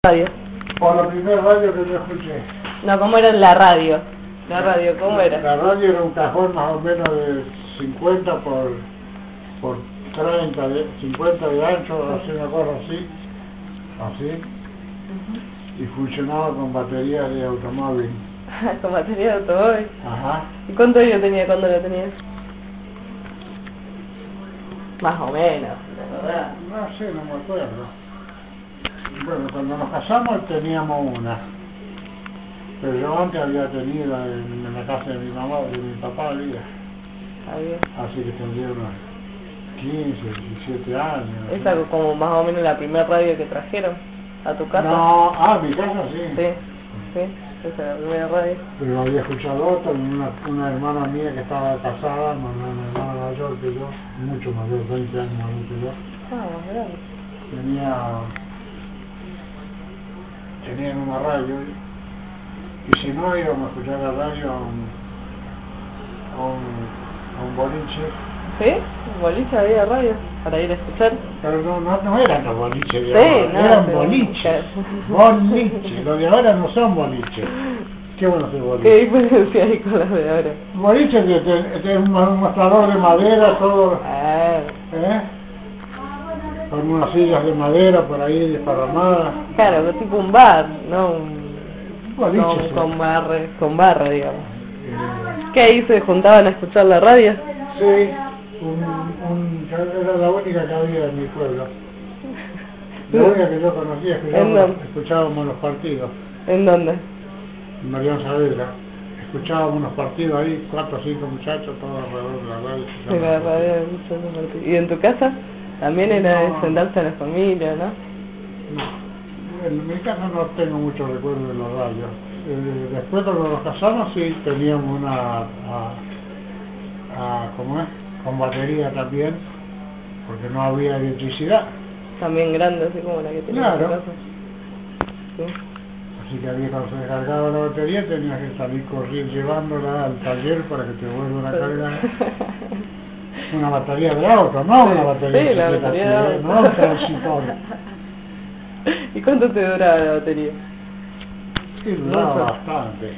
Radio. Por la primera radio que yo escuché. No, ¿cómo era la radio? La radio, ¿cómo era? La radio era un cajón más o menos de 50 por 30, 50 de ancho, así una cosa así, y funcionaba con baterías de automóvil. Con batería de automóvil. Ajá. ¿Y cuánto años tenía cuando lo tenías? Más o menos, la verdad. No sé, no me acuerdo. Bueno, cuando nos casamos teníamos una, pero yo antes había tenido en la casa de mi mamá, de mi papá había. Así que tendría unos 15, 17 años. ¿Esa ¿sí? como más o menos la primera radio que trajeron a tu casa? No, mi casa sí. Sí, esa es la primera radio. Pero había escuchado otra, una hermana mía que estaba casada, una hermana mayor que yo, mucho mayor, 20 años mayor que yo. Más grande. Tenían una radio, y si no íbamos a escuchar la radio a un boliche. ¿Sí? ¿Un boliche había radio para ir a escuchar? Pero no eran los boliches de ahora, eran boliches. Boliches, los de ahora no son boliches. Qué bueno que boliche. ¿Qué diferencia hay con las de ahora? Boliche que es un mostrador de madera, todo. Con unas sillas de madera por ahí desparramadas. Claro, tipo un bar, no un boliche, sí. con barra, digamos. ¿Qué ahí se juntaban a escuchar la radio? Sí, era la única que había en mi pueblo. La única que yo conocía, escuchábamos los partidos. ¿En dónde? En Mariano Saavedra. Escuchábamos los partidos ahí, 4 o 5 muchachos, todos alrededor de la radio. ¿Y en tu casa? También era de sentarse a la familia, ¿no? En mi casa no tengo mucho recuerdo de los radios. Después cuando nos casamos sí teníamos una, ¿cómo es? Con batería también, porque no había electricidad. También grande, así como la que tenía en tu casa. Sí. Así que había, cuando se descargaba la batería tenías que salir corriendo llevándola al taller para que te vuelvan a cargar. Una batería de auto, no una batería de la batería de auto. No un transistor. ¿Y cuánto te duraba la batería? Sí, duraba bastante.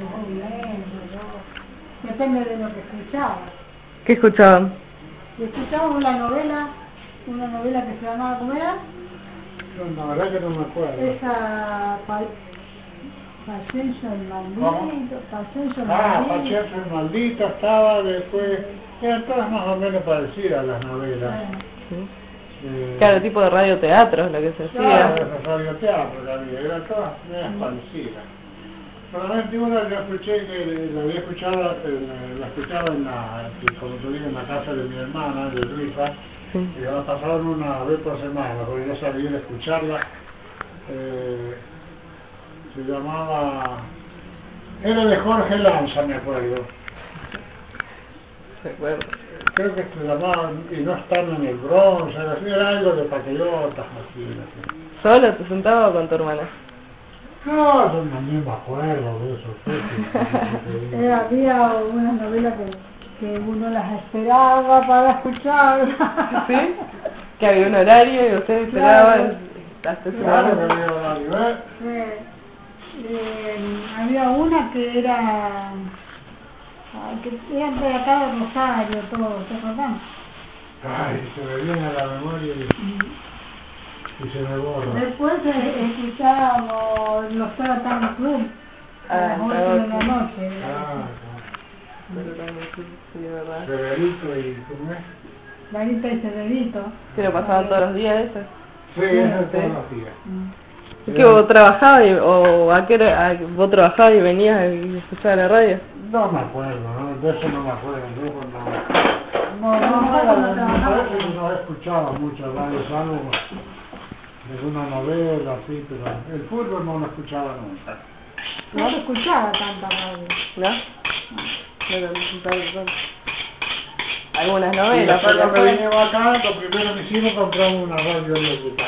Depende de lo que escuchaba. ¿Qué escuchaban? Escuchábamos una novela que se llamaba, ¿cómo era? No, la verdad que no me acuerdo. Esa Paciencio el Maldito. Paciencio el Maldito estaba después. Eran todas más o menos parecidas a las novelas. Claro, tipo de radioteatro lo que se hacía. Claro, radioteatro que había, eran todas parecidas. Solamente una yo escuché que la había escuchado, la escuchaba como te digo, en la casa de mi hermana, de Luisa, y la pasaban una vez por semana, porque yo sabía de escucharla. Se llamaba, era de Jorge Lanza, me acuerdo. Creo que se llamaba Y no están en el Bronx, era algo de patriotas, así. ¿Solo te sentabas o con tu hermana? No, yo no me acuerdo de eso. Había una novela que uno las esperaba para escucharla. ¿Sí? Que había un horario y ustedes esperaban hasta ese Claro momento. que había horario, había una que era... que era de acá de Rosario, todo, ¿te acordás? Ay, se me viene a la memoria y se me borra. Después escuchábamos los Taratan Club a las 8 de la noche. Severito y ¿cómo es? Larita y Severito. ¿Se lo pasaban todos los días eso? Sí, eso todos los días. ¿Es que vos trabajabas vos trabajabas y venías y escuchabas la radio? No me acuerdo, ¿no? De eso no me acuerdo. No escuchaba mucho radio, salvo de una novela, así, pero el fútbol no lo escuchaba nunca. No se escuchaba tanta radio. ¿No? No lo escuchaba tanto. Algunas novelas. Y cuando vinimos acá, lo primero que hicimos compramos una radio eléctrica.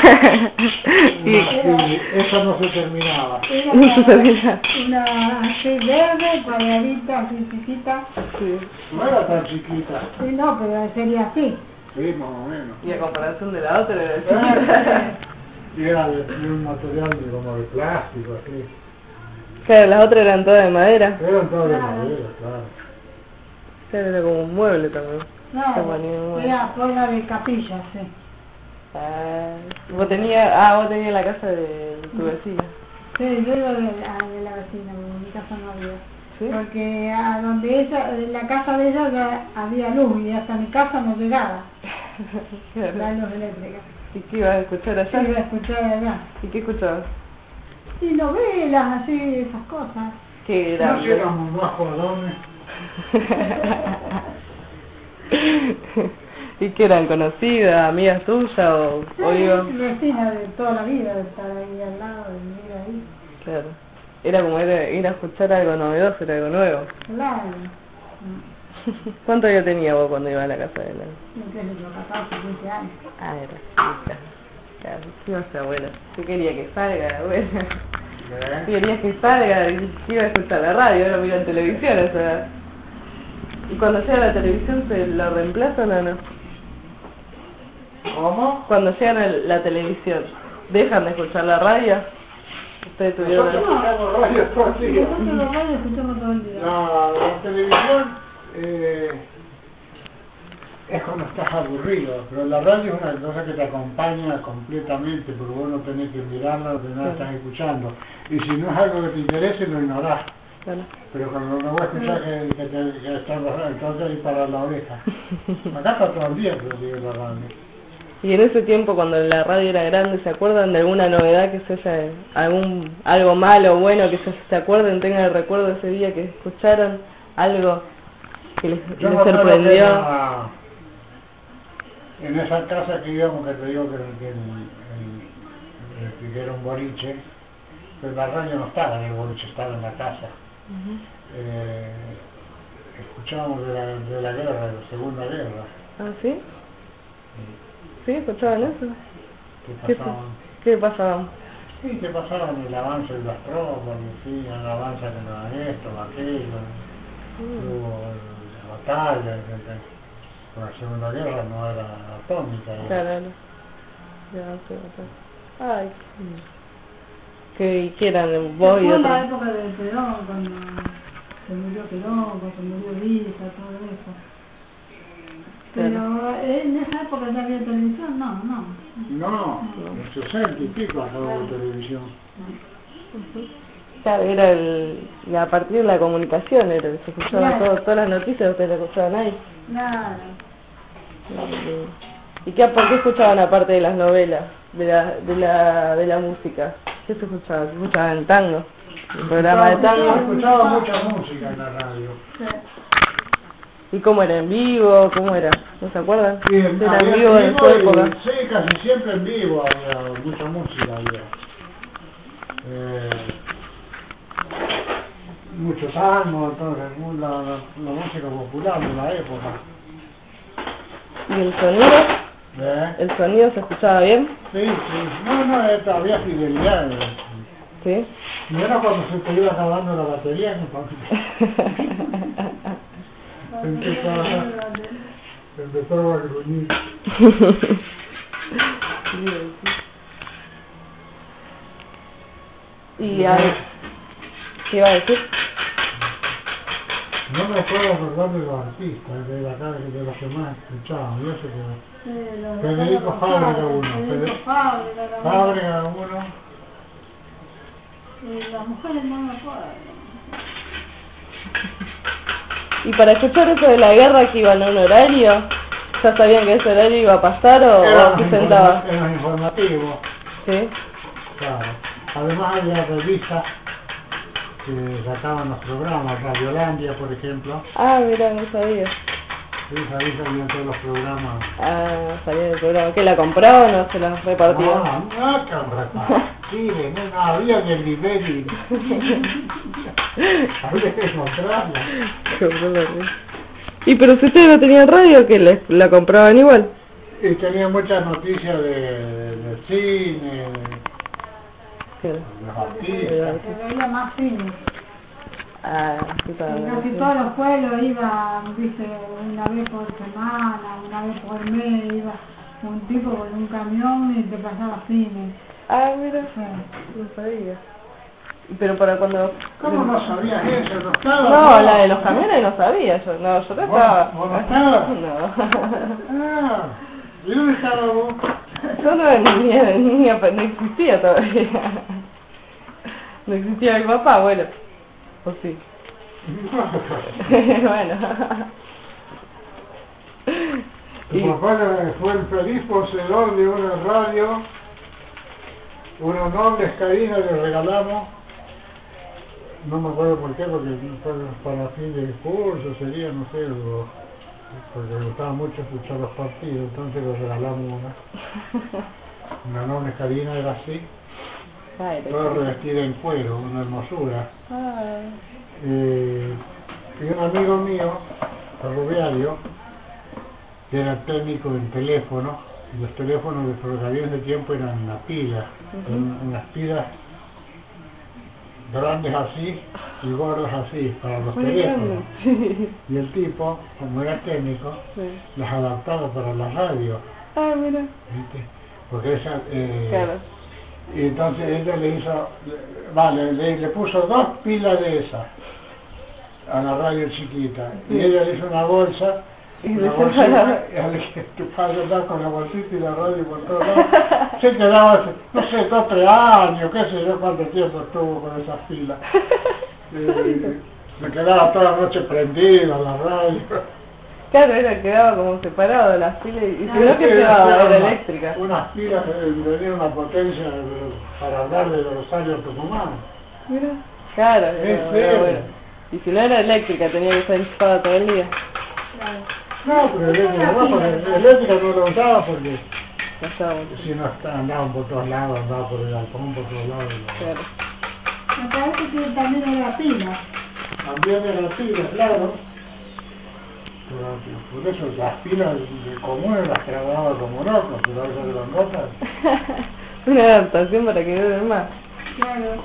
Y esa no se terminaba. Era una así verde, cuadradita, así chiquita. Sí. No era tan chiquita. Sí, no, pero sería así. Sí, más o menos. Y a comparación de la otra era chiquita. Y era de un material como de plástico, así. Claro, las otras eran todas de madera. Eran todas de Claro. madera, claro. Claro, era como un mueble también. Se Claro, ponía un mueble. era forma de capilla, sí. Vos tenías la casa de tu vecina. Sí, yo iba de la vecina, porque en mi casa no había. ¿Sí? Porque a donde ella, en la casa de ella ya había luz y hasta mi casa no llegaba la Claro. luz eléctrica. ¿Y qué ibas a escuchar Sí, allá? iba a escuchar allá. ¿Y qué escuchabas? Y novelas, así, esas cosas. ¿Qué No era? si éramos más jugadores. ¿Y qué eran? ¿Conocidas? ¿Amigas tuyas? ¿O iban? Vecina de toda la vida, de estar ahí al lado, de vivir ahí. Claro. Era como ir a escuchar algo novedoso, era algo nuevo. Claro. ¿Cuánto ya tenía vos cuando iba a la casa de la? No sé, yo 14, 15 años. Ah, era chica. Claro, ¿qué iba a ser abuela? Yo quería que salga la abuela. Quería que salga y iba a escuchar la radio, ahora miro en televisión, o sea. ¿Y cuando llega la televisión se lo reemplazan o no? ¿Cómo? Cuando llegan a la televisión, ¿dejan de escuchar la radio? Ustedes tuvieron... Nosotros escuchamos radio todo el día. Nosotros los radios escuchamos todo el día. La televisión es cuando estás aburrido, pero la radio es una cosa que te acompaña completamente, porque vos no tenés que mirarla, no tenés nada, estás escuchando. Y si no es algo que te interese, lo ignorás. Claro. Pero cuando no voy a escuchar que está en la radio, entonces ahí para la oreja. Acá está todo el día que la radio. Y en ese tiempo, cuando la radio era grande, ¿se acuerdan de alguna novedad que se haya, algo malo o bueno que se acuerden, tengan el recuerdo de ese día que escucharon algo que les Yo me acuerdo que sorprendió? en esa casa que íbamos, que te digo que era un boliche, pero la radio no estaba en el boliche, estaba en la casa. Escuchábamos de la guerra, de la Segunda Guerra. ¿Ah, sí? ¿Sí? ¿Escuchaban eso? Que pasaban, ¿Qué pasaban? sí, que pasaban el avance de las tropas, decían avanza que no hagan esto, no aquello. Hubo la batalla, con la Segunda Guerra no era atómica. Claro, no. Ya, sí, ay, ¿qué eran vos y Fue la otros? época de Perón, cuando se murió Perón, cuando se murió Villa, todo eso. Pero en esa época ya había televisión, no. No, en 60 y pico acabó la televisión. Claro, era a partir de la comunicación, se escuchaba Claro. todas las noticias, ustedes las escuchaban ahí. Nada. ¿Y por qué escuchaban aparte de las novelas, de la música? ¿Qué se escuchaba? ¿Se escuchaban tango? ¿El programa de tango? Escuchaba mucha música en la radio. Sí. ¿Y cómo era? ¿En vivo? ¿Cómo era? ¿No se acuerdan? Sí, ¿Era en había vivo en su época? Sí, casi siempre en vivo había mucha música. Había. Mucho tango, entonces, la música popular de la época. ¿Y el sonido? ¿Eh? ¿El sonido se escuchaba bien? Sí. No, había fidelidad. ¿Sí? No era cuando se te iba acabando la batería, empezaba a gruñir. ¿Y qué iba a decir? No me puedo acordar de los artistas, de los que más escuchaban. Yo sé que Federico Fábrega uno. Fábrega uno. Y las mujeres no me acuerdo. ¿Y para escuchar eso de la guerra que iban a un horario? ¿Ya sabían que ese horario iba a pasar o se sentaban? En los informativos, ¿Sí? claro. Además había revistas que sacaban los programas, Radiolandia, por ejemplo. Ah, mira, no sabía. Sí, ahí salían todos los programas. Ah, sabía del programa. ¿Qué la compraban o se las repartían? No, Chile, no había ni el nivel. Había que comprarla. ¿Y pero si ustedes no tenían radio, que la compraban igual? Y tenía muchas noticias del cine, ¿Qué? de los artistas. Se veía más cine. Ah, sí, En casi todos los pueblos iba, viste, una vez por semana, una vez por mes, iba un tipo con un camión y te pasaba cine. Ah, mira, Sí. no sabía. Pero para cuando... ¿Cómo no sabías eso? ¿No estabas? No, la de los camiones no sabía yo. No, yo no estaba. ¿Vos no estabas? No. Ah, ¿y dónde estabas vos? Yo no era niña, pero no existía todavía. No existía mi papá, bueno. ¿O sí? Bueno. Tu papá fue el feliz poseedor de una radio, una noble Escadina le regalamos, no me acuerdo por qué, porque fue para fin de curso, sería, no sé, porque le gustaba mucho escuchar los partidos, entonces le regalamos una noble Escadina, era así, toda revestida en cuero, una hermosura. Y un amigo mío, ferroviario, que era técnico en teléfono, y los teléfonos de ferrocarril de tiempo eran una pila, unas pilas grandes así y gordas así para los teléfonos. Y el tipo, como era técnico, las adaptaba para la radio. Ah, mira. ¿Viste? Porque esa, Claro. y entonces ella le hizo, le puso 2 pilas de esas a la radio chiquita, y ella le hizo una bolsa. Y La bolsita, tu padre andaba con la bolsita y la radio por todos lados. Se quedaba, no sé, 2 o 3 años, qué sé yo cuánto tiempo estuvo con esas pilas. Me quedaba toda la noche prendida la radio. Claro, quedaba como separado de las pilas y si no que llevaba, era eléctrica. Unas pilas que tenían una potencia para hablar de Rosario Tucumán. Mira. Claro, serio? bueno. Y si no era eléctrica, tenía que estar enchufada todo el día. No, pero eléctrica no lo usaba porque No estaba bueno. si no andaban por todos lados, andaba por el balcón, por todos lados. Claro. Me parece que también era pila. También era pila, claro. Pero por eso las pilas de comunes las grababa como locos, pero esas grandotas. Una adaptación para que duren más. Claro.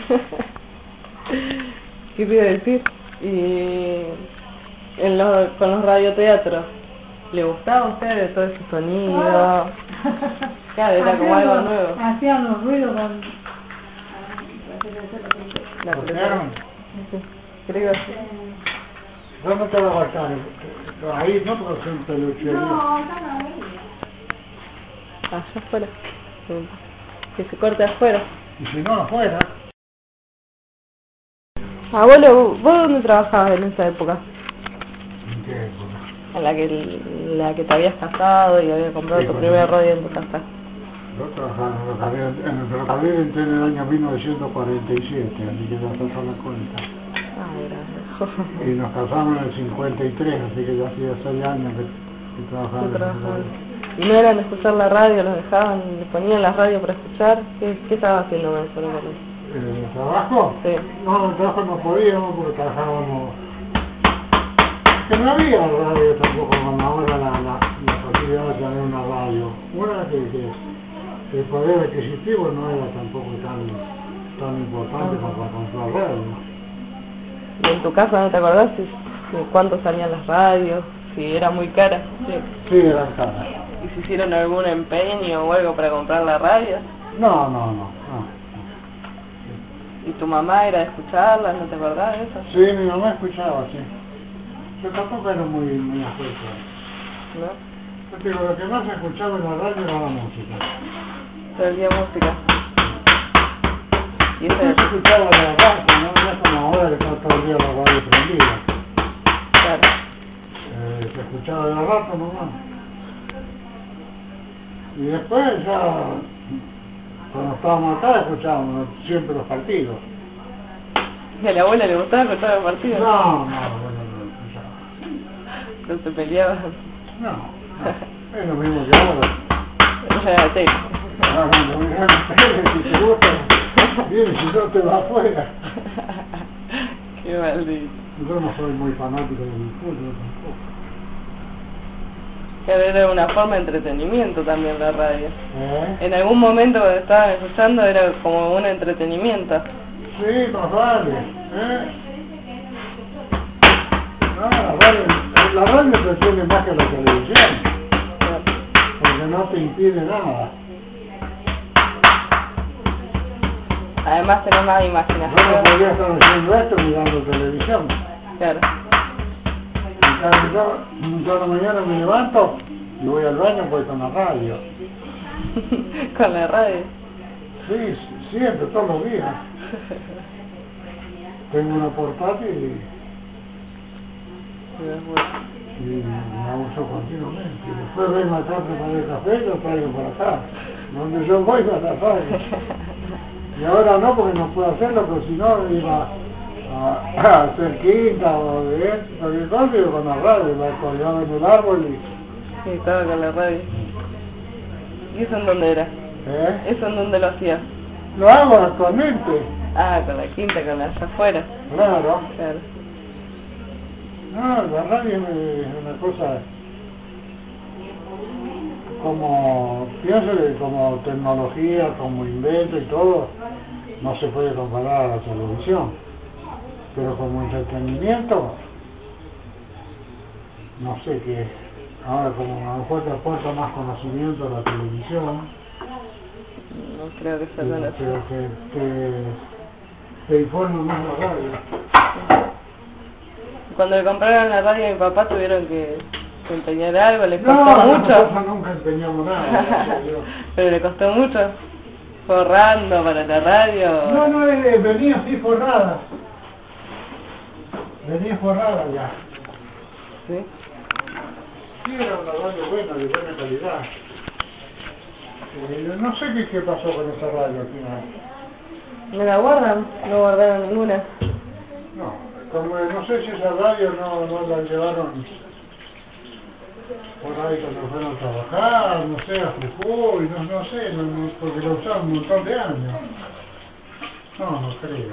¿Qué te iba a decir? Y con los radioteatros, ¿le gustaba a usted todo ese sonido? Claro, era como algo nuevo. Hacían los ruidos con... La ¿Escucharon? Creo que sí. ¿Dónde te vas a gastar? Ahí no, porque son pelucherías. No, acá no veía. Allá afuera. Que se corte afuera. Y si no, afuera. Abuelo, ¿vos dónde trabajabas en esa época? ¿En qué época? En la que te habías casado y habías comprado Sí, tu cuando- primer radio en tu casa. Yo trabajaba en el ferrocarril entré en el año 1947, así que ya pasó la cuenta. Ay, gracias. Y nos casamos en el 53, así que ya hacía 6 años que trabajaba en el ferrocarril. ¿Y no eran de escuchar la radio, los dejaban, le ponían la radio para escuchar? ¿Qué estaba haciendo en ese momento? ¿El trabajo? Sí. No, el trabajo no podíamos porque trabajábamos... Que no había radio tampoco, como ahora la posibilidad de tener una radio. Una que el poder adquisitivo no era tampoco tan importante como para comprar radio. ¿Y en tu casa no te acordás de cuánto salían las radios? Si era muy cara. Sí. Sí, eran caras. ¿Y si hicieron algún empeño o algo para comprar la radio? No. ¿Y tu mamá era de escucharlas? ¿No te acordás de eso? Sí, mi mamá escuchaba, sí. Yo tampoco era muy afecto. ¿No? Yo digo, lo que más escuchaba en la radio era la música. Todo el día música. Y Yo eso se escuchaba de la radio, no es como ahora que está todo el día la radio prendida. claro. Se escuchaba de la radio nomás. Y después ya, cuando estábamos acá, escuchábamos siempre los partidos. ¿Y a la abuela le gustaba escuchar los partidos? No escuchaba. ¿No se peleaban? No, es lo mismo que ahora. Ella era tele. Ahora cuando miras la tele, si te gusta, bien, si no te vas afuera. Qué maldito. Yo no soy muy fanático del fútbol tampoco. Claro, era una forma de entretenimiento también la radio. ¿Eh? En algún momento cuando estaban escuchando era como un entretenimiento. Sí, más vale. No, la radio entretiene más que la televisión, porque no te impide nada. Además tenés más Yo no imaginación. podría estar haciendo esto mirando televisión. Claro. Yo a la mañana me levanto y voy al baño pues con la radio. Con la radio. Sí, siempre, todos los días. Tengo una portátil y la uso continuamente. Después vengo acá a preparar el café y lo traigo para acá. Donde yo voy a la radio. Y ahora no, porque no puedo hacerlo, pero si no iba a hacer quinta o de cualquier cosa, yo con la radio, la colgaba en el árbol y... Sí, estaba con la radio. ¿Y eso en dónde era? ¿Eh? ¿Eso en dónde lo hacías? Lo hago actualmente, Ah, con la quinta, con la allá afuera. claro. Claro. No, la radio es una cosa como, pienso que como tecnología, como invento y todo, no se puede comparar a la televisión. Pero como entretenimiento, no sé qué. Ahora como a lo mejor te aporta más conocimiento a la televisión, No creo que sea tan así. pero te informa más la radio. Cuando le compraron la radio a mi papá tuvieron que empeñar algo, les No, costó mucho. nosotros nunca empeñamos nada, gracias a Dios. Pero le costó mucho. Forrando para la radio. No, venía así forrada. Venía forrada ya. ¿Sí? Sí, era una radio buena, de buena calidad. No sé qué pasó con esa radio al final. ¿Me la guardan? No guardaron ninguna. No, como no sé si esa radio no la llevaron por ahí cuando fueron a trabajar, no sé, a Jujuy, no sé, porque la usaron un montón de años. No creo.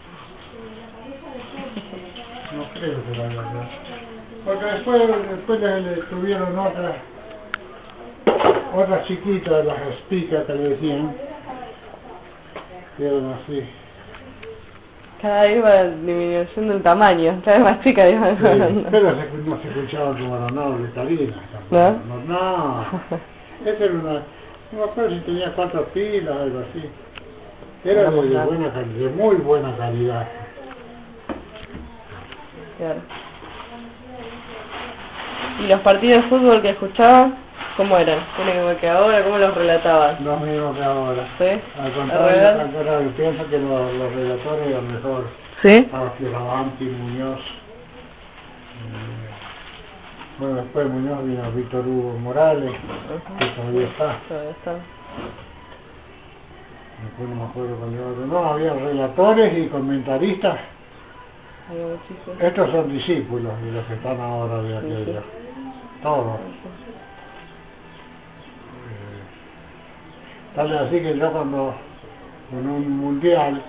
No creo que la haya llevado. Porque después le tuvieron otra chiquita, las speakers que le decían, que eran así. Cada vez va disminuyendo el tamaño, cada vez más chica, digamos. Sí, pero no se escuchaba como la noble Talina. No. Esa era una, no me acuerdo si tenía 4 pilas o algo así. Era de buena calidad, de muy buena calidad. Claro. ¿Y los partidos de fútbol que escuchaban, cómo eran? ¿Tiene que ahora? ¿Cómo los relataban? Lo mismo que ahora. ¿Sí? Al contrario, pienso que los relatores eran mejor. ¿Sí? Estaba Fioravanti, Muñoz. Bueno, después de Muñoz vino Víctor Hugo Morales, que todavía está. Todavía está. Después no me acuerdo cuál era otro. No, había relatores y comentaristas. Hay muchísimos. Estos son discípulos de los que están ahora de aquello. Todos. Tal es así que yo cuando en un mundial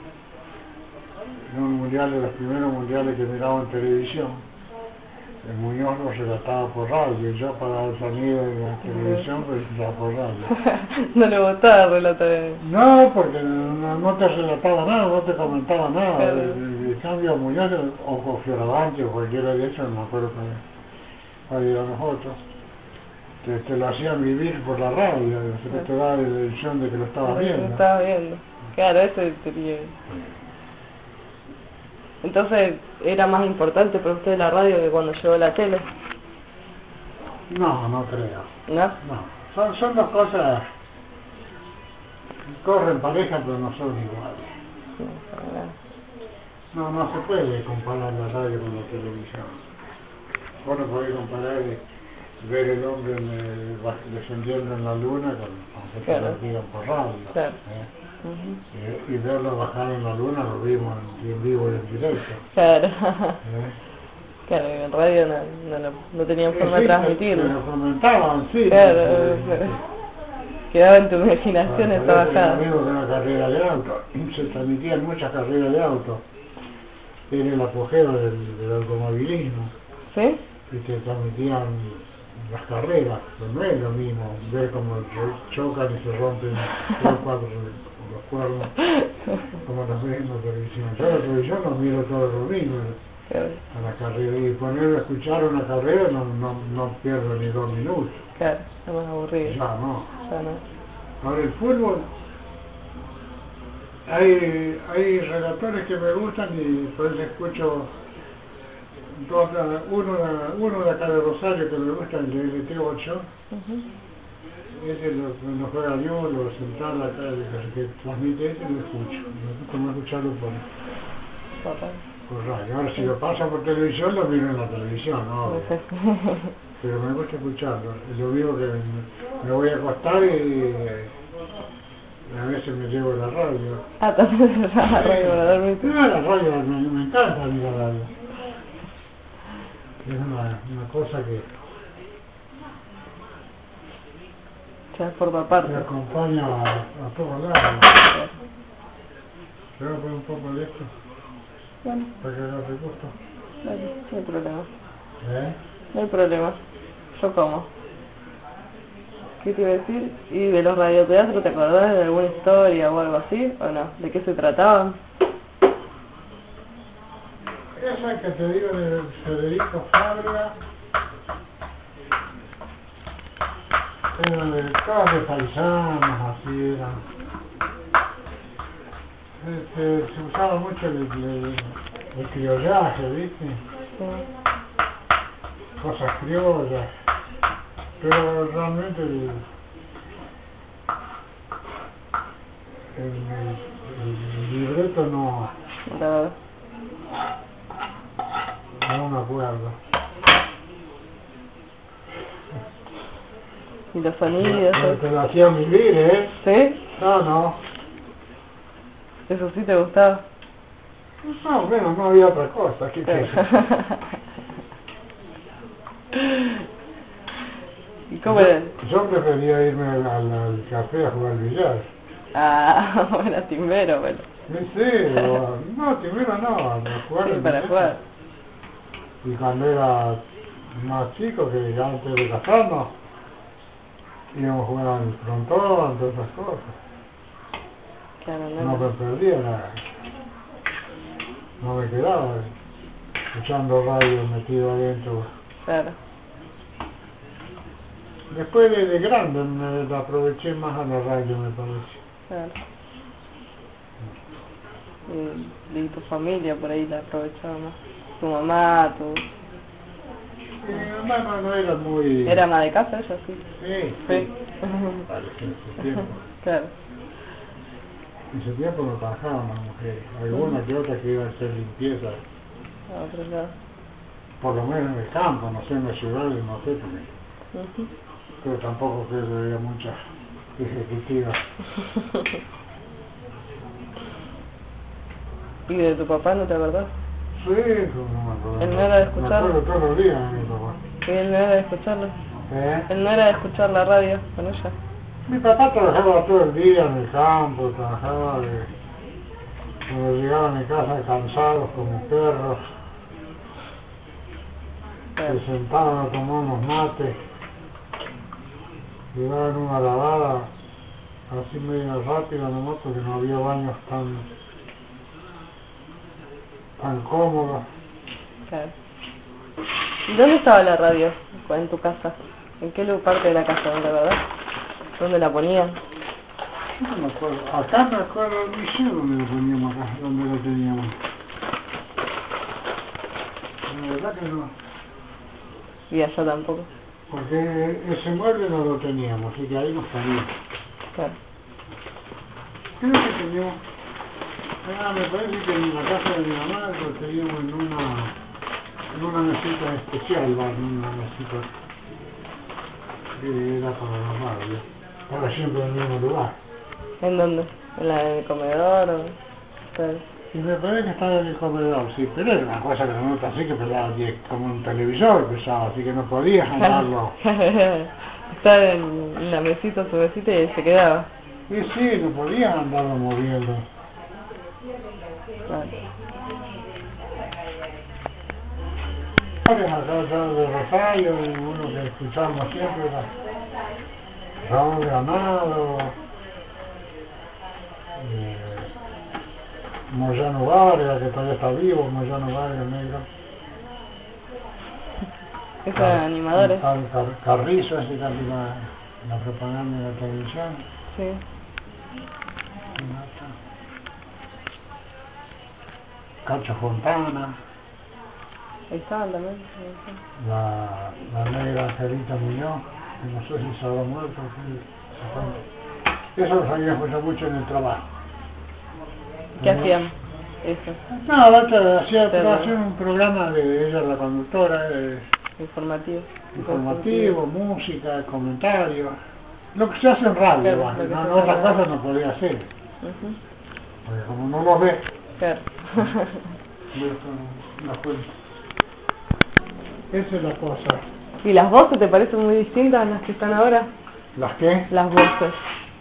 de los primeros mundiales que miraba en televisión, el Muñoz lo relataba por radio, y yo para el sonido de la televisión lo relataba por radio. No le gustaba el relato de... No, porque no te relataba nada, no te comentaba nada. Claro. En cambio Muñoz o Fioravanti o cualquiera de esos, no me acuerdo cuál era nosotros, te lo hacían vivir por la radio, te daba la ilusión de que lo estabas viendo. Lo estaba viendo. Claro, eso sería... Entonces, ¿era más importante para usted la radio que cuando llegó la tele? No creo. ¿No? No, son dos cosas, corren pareja pero no son iguales. No se puede comparar la radio con la televisión. Vos no podés comparar ver el hombre descendiendo en la luna con que lo digan por radio. Claro. Y verlo bajar en la luna lo vimos en vivo y en directo. Claro. Claro, en radio no tenían forma de transmitirlo. Lo comentaban, sí. Claro, quedaba en tu imaginación esta bajada. Amigos de una carrera de auto, se transmitían muchas carreras de auto. Era el apogeo del automovilismo. ¿Sí? Y te transmitían las carreras, pero no es lo mismo ver cómo chocan y se rompen los cuernos como los ves en la televisión. Yo la televisión no miro todo el domingo a la carrera, y ponerme a escuchar una carrera no pierdo ni 2 minutos. Claro, está más aburrido. Ya no. Ya no. Ahora el fútbol hay relatores que me gustan y por eso escucho dos, uno de acá de Rosario que me gusta, el de LT8. Ese cuando juega Ñulo, Central acá, que transmite ese, lo escucho. Me gusta más escucharlo por radio. Ahora si lo pasa por televisión, lo miro en la televisión, ¿no? Pero me gusta escucharlo. Yo vivo que me voy a acostar y a veces me llevo la radio. Ah, también la radio para dormir. No, la radio, me encanta a mí la radio. Es una cosa que transporta parte. me acompaña a todos lados. ¿Te voy a poner un poco de esto? Bueno, ¿Para que agarre gusto? dale, no hay problema. ¿Eh? No hay problema. Yo como. ¿Qué te iba a decir? ¿Y de los radioteatros te acordás de alguna historia o algo así? ¿O no? ¿De qué se trataban? Esa que te digo de Federico Fabria, era de todas de paisanos, así eran. Se usaba mucho el criollaje, ¿viste? Sí. Cosas criollas, pero realmente el libreto no me acuerdo. ¿Y los sonidos? Te lo hacían vivir, ¿eh? ¿Sí? No. ¿Eso sí te gustaba? No, bueno, no había otra cosa. ¿Qué cosa? ¿Y cómo era? Yo prefería irme al café a jugar billar. Ah, era timbero, bueno. Sí, no, timero no, a jugar Sí, para jugar. Y cuando era más chico, que ya antes de casarnos, íbamos a jugar al frontón, todas esas cosas. Claro, No me perdía nada. No me quedaba escuchando radio metido adentro. Claro. Después de grande me aproveché más a la radio, me parece. Claro. Y tu familia por ahí la aprovechaba más. Tu mamá, tu... Mi mamá no era muy... ¿Era ama de casa ella? Sí. Sí. Sí. Vale, en ese tiempo. Claro. En ese tiempo no trabajaban las mujeres. Alguna que otra que iba a hacer limpieza. A otro lado. Por lo menos en el campo, no sé, en la ciudad, no sé, porque... Pero tampoco creo que había muchas ejecutivas. ¿Y de tu papá no te acordás? Sí, no me acuerdo. ¿Él no era de escucharlo? Me acuerdo todos los días de mi papá. ¿Y él no era de escucharlo? ¿Eh? ¿Él no era de escuchar la radio con ella? Mi papá trabajaba todo el día en el campo, trabajaba cuando llegaba a mi casa cansados como perros. Claro. Se sentaban a tomar unos mates, le daban una lavada así medio rápida nomás porque no había baños tan cómodos. Claro. ¿Y dónde estaba la radio en tu casa? ¿En qué parte de la casa, la verdad? ¿Dónde la ponían? No me acuerdo. Acá me acuerdo, no sé dónde lo poníamos acá, dónde lo teníamos. La verdad que no. Y allá tampoco. Porque ese mueble no lo teníamos, así que ahí nos poníamos. Claro. Creo que teníamos... me parece que en la casa de mi mamá lo teníamos en una mesita especial, en una mesita que era para la radio. Estaba siempre en el mismo lugar. ¿En dónde? ¿En el comedor o...? Claro. Y me parece que estaba en el comedor, sí, pero era una cosa que no así que pesaba como un televisor pesaba, así que no podías andarlo. Estaba en la mesita, su mesita y se quedaba. Sí, no podías andarlo moviendo. Claro. Acá de Rosario, uno que escuchamos siempre era Raúl Granado, Moyano Vargas, que todavía está vivo, Moyano Vargas negro. Esos animadores. Carrizo, ese que hace la propaganda de la televisión. Sí. Cacho Fontana, Ahí estaban también. la negra Angelita Muñoz, que no sé si se habrá muerto. Eso lo sabía mucho en el trabajo. ¿Qué hacían? Eso, No, hacía un programa de ella, la conductora, informativo. informativo, música, comentarios. Lo que se hace en radio, Claro, va, lo que se no, hace otra en cosa radio. no podía hacer, Ujú. porque como no lo ve, Claro. la cuenta. Esa es la cosa. ¿Y las voces te parecen muy distintas a las que están ahora? ¿Las qué? Las voces.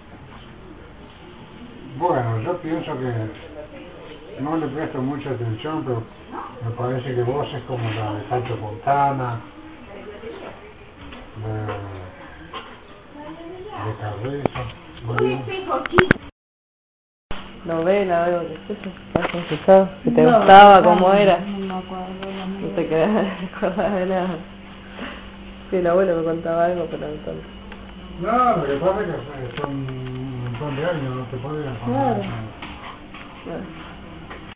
Bueno, yo pienso que no le presto mucha atención, pero me parece que voces como la de Cacho Fontana, de Carrizo, Novela, algo que escuches. ¿Has escuchado? Si te No, gustaba, ¿cómo era? No me acuerdo. No te quedás acordás de nada. Sí, el abuelo me contaba algo, pero no tanto. no, lo que pasa es que son un montón de años, no te podían Claro. Bueno.